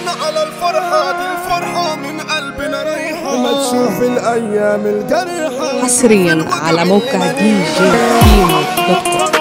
حاسبنا على الفرحة دي، الفرحة من قلبنا رايحة. ما تشوف الأيام الجريحة حصريا على موقع dj-kimo.com.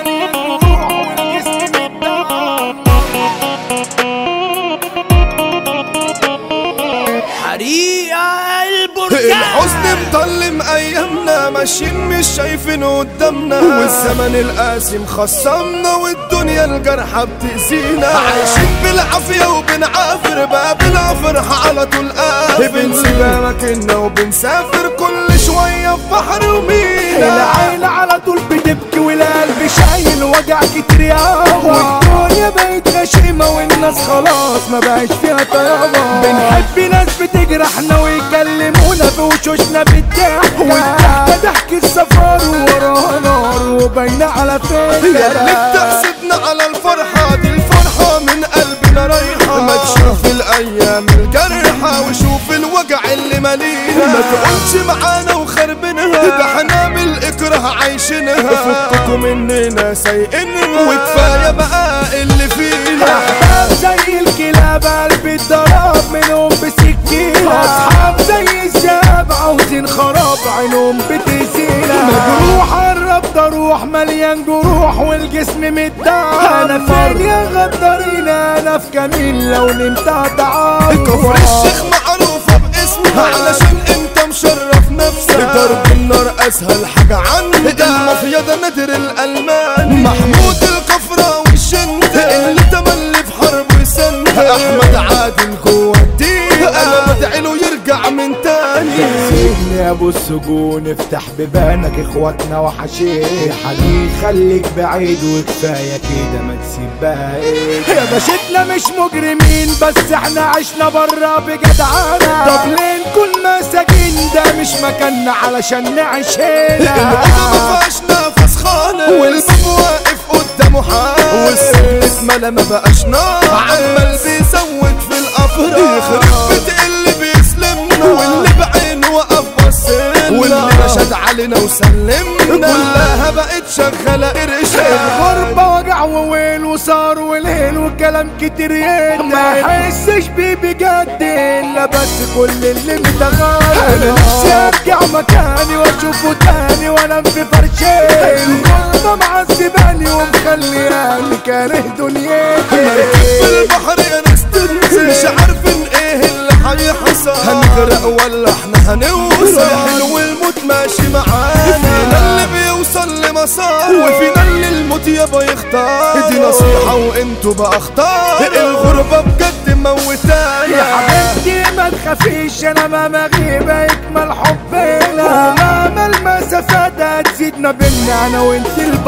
الحزن مضلم ايامنا، ماشيين مش شايفين قدامنا، والزمن القاسي مخصمنا، والدنيا الجرحى بتأذينا. عايشين بالعافية وبنعافر، بقى بالفرحة على طول قافل. بنسيب اماكننا وبنسافر كل شوية في بحر ومينا. العين على طول بتبكي والقلب شايل وجع كتير يابا، والدنيا بقت غشيمة والناس خلاص ما بقاش فيها طيابة. بنحب ناس بتجرحنا ويكلمونا في وشوشنا بالضحك، والضحكة ضحك السفر ووراها نار وباينة على فكرة. يا اللي بتحسدنا على الفرحة دي، الفرحة من قلبنا رايحة. ما تشوف الأيام الجرحى وشوف الوجع اللي مالينا. ما تقولش معانا وخربنها، ده احنا بالإكراه عايشينها. فككوا مننا سايقينها، وكفاية بقى اللي فينا. أحباب زي الكلاب قلبي اتضرب منهم بسكينة، أصحاب زي الشاب عاوزين خراب عينهم بتزينة. مجروح قربت اروح مليان جروح والجسم متدعم. انا فين يا غدارين، انا في كمين لو نمت هتعب. كفر الشيخ معروفة باسمها، علشان انت مشرف نفسك. ضرب النار اسهل حاجة عندك، المافيا ده نادر الالماني. محمود الكفرة والشنت اللي تملي في حرب وسند. احمد عادل جوه الدين، انا بدعيله يرجع من تاني. سيبني يا ابو السجون، افتح بيبانك اخواتنا وحشين. حبيبي خليك بعيد وكفايه كده ما تسيب باقي. يا باشتنا مش مجرمين، بس احنا عشنا برا بجدعانه. طب ليه نكون مساكين؟ ده مش مكاننا علشان نعيش هنا. الأوضة مفيهاش نفس خالص، والباب واقف قدامه حال، والسجن اتملى ما بقاش نار. عمال بيزود في الافراح، يخرب بيت اللي بيسلمنا، واللي بعينه وقف بصلنا، واللي نشد علينا وسلمنا. كلها بقت شغالة قرشة. الغربة وجع وويل وصار وليل وكلام كتير ينا. ما احسش بيه بجد الا بس كل اللي متغير. انا نفسي ارجع مكاني واشوفه تاني وانام في فرشين. الغربة معذباني ومخلياني كاره دنيتي. مركب في البحر يا ناس تنزل، مش عارفين ايه اللي هيحصل. هنغرق ولا احنا هنوصل؟ حلو الموت ماشي معانا، فينا اللي بيوصل لمسار، وفينا اللي الموت يابا يختار. دي نصيحة وانتوا بقى اختار، الغربة بجد موتانا. يا حبيبتي ما تخافيش، انا مهما اغيب يكمل حبنا، ومهما المسافات هتزيدنا بينا انا وانت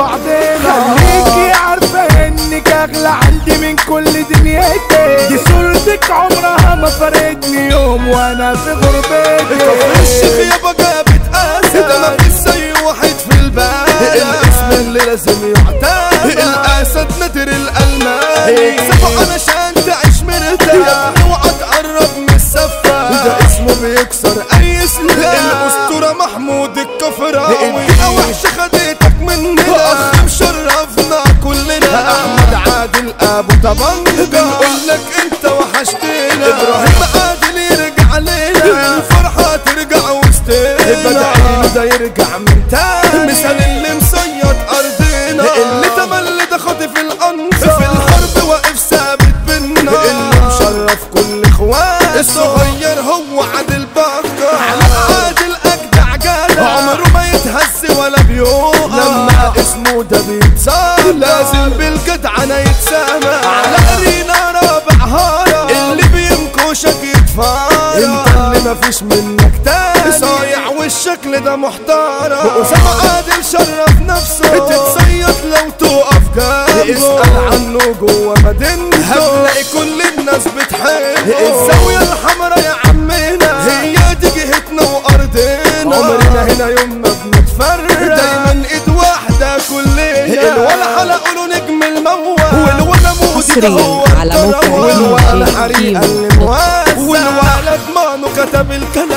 لبعضنا. خليكي عارفة انك اغلى عندي من كل دنيتي. دي صورتك عمرها ما فارقتني يوم وانا في غربتي. كفر الشيخ يابا جابت اسد، انا مفيش زي واحد في البال. الاسم اللي لازم يعتاد، الاسد نادر الالماني. سبق علشان تعيش مرتاح، يا ابني اوعى تقرب من السفة. ده اسمه بيكسر اي سلاح، الاسطورة محمود الكفراوي. الدقيقة وحشة خدتك مننا، اخ مشرفنا كلنا. احمد عادل ابو طبنجة، بنقولك انت وحشتنا. ابراهيم عادل يرجع لينا، الفرحة ترجع وسطنا. بدعيله ده يرجع من تاني، مثال اللي مصيد ارضنا. اللي تملي ده خاطف الانصار، في الحرب واقف ثابت بينا. اللي مشرف كل اخوان، الصغير هو عادل بكر. على عادل اجدع جدع، عمره ما يتهز ولا بيوقع. لما اسمه ده بيتصاب، لازم بالجدعنة يتسامى. على قرينا رابع هارة، اللي بينكوشك يتفارى. انت اللي مفيش منك تاني، صايع والشكل ده محترم. وأسامة عادل شرف نفسه، تتصيد لو توقف جنبه. اسأل عنه جوه مدينته، هتلاقي كل الناس بتحبه. الزاوية الحمرا يا عمنا، هي دي جهتنا وأرضنا. عمرنا هنا يوم ما بنتفرق، دايما ايد واحدة كلنا. الولا حلقوا له نجم الموال، والولا مودي هو على موقع والولا حريقة اللي dj-kimo.com. مواسع، والولا ضمانه كتب الكلام.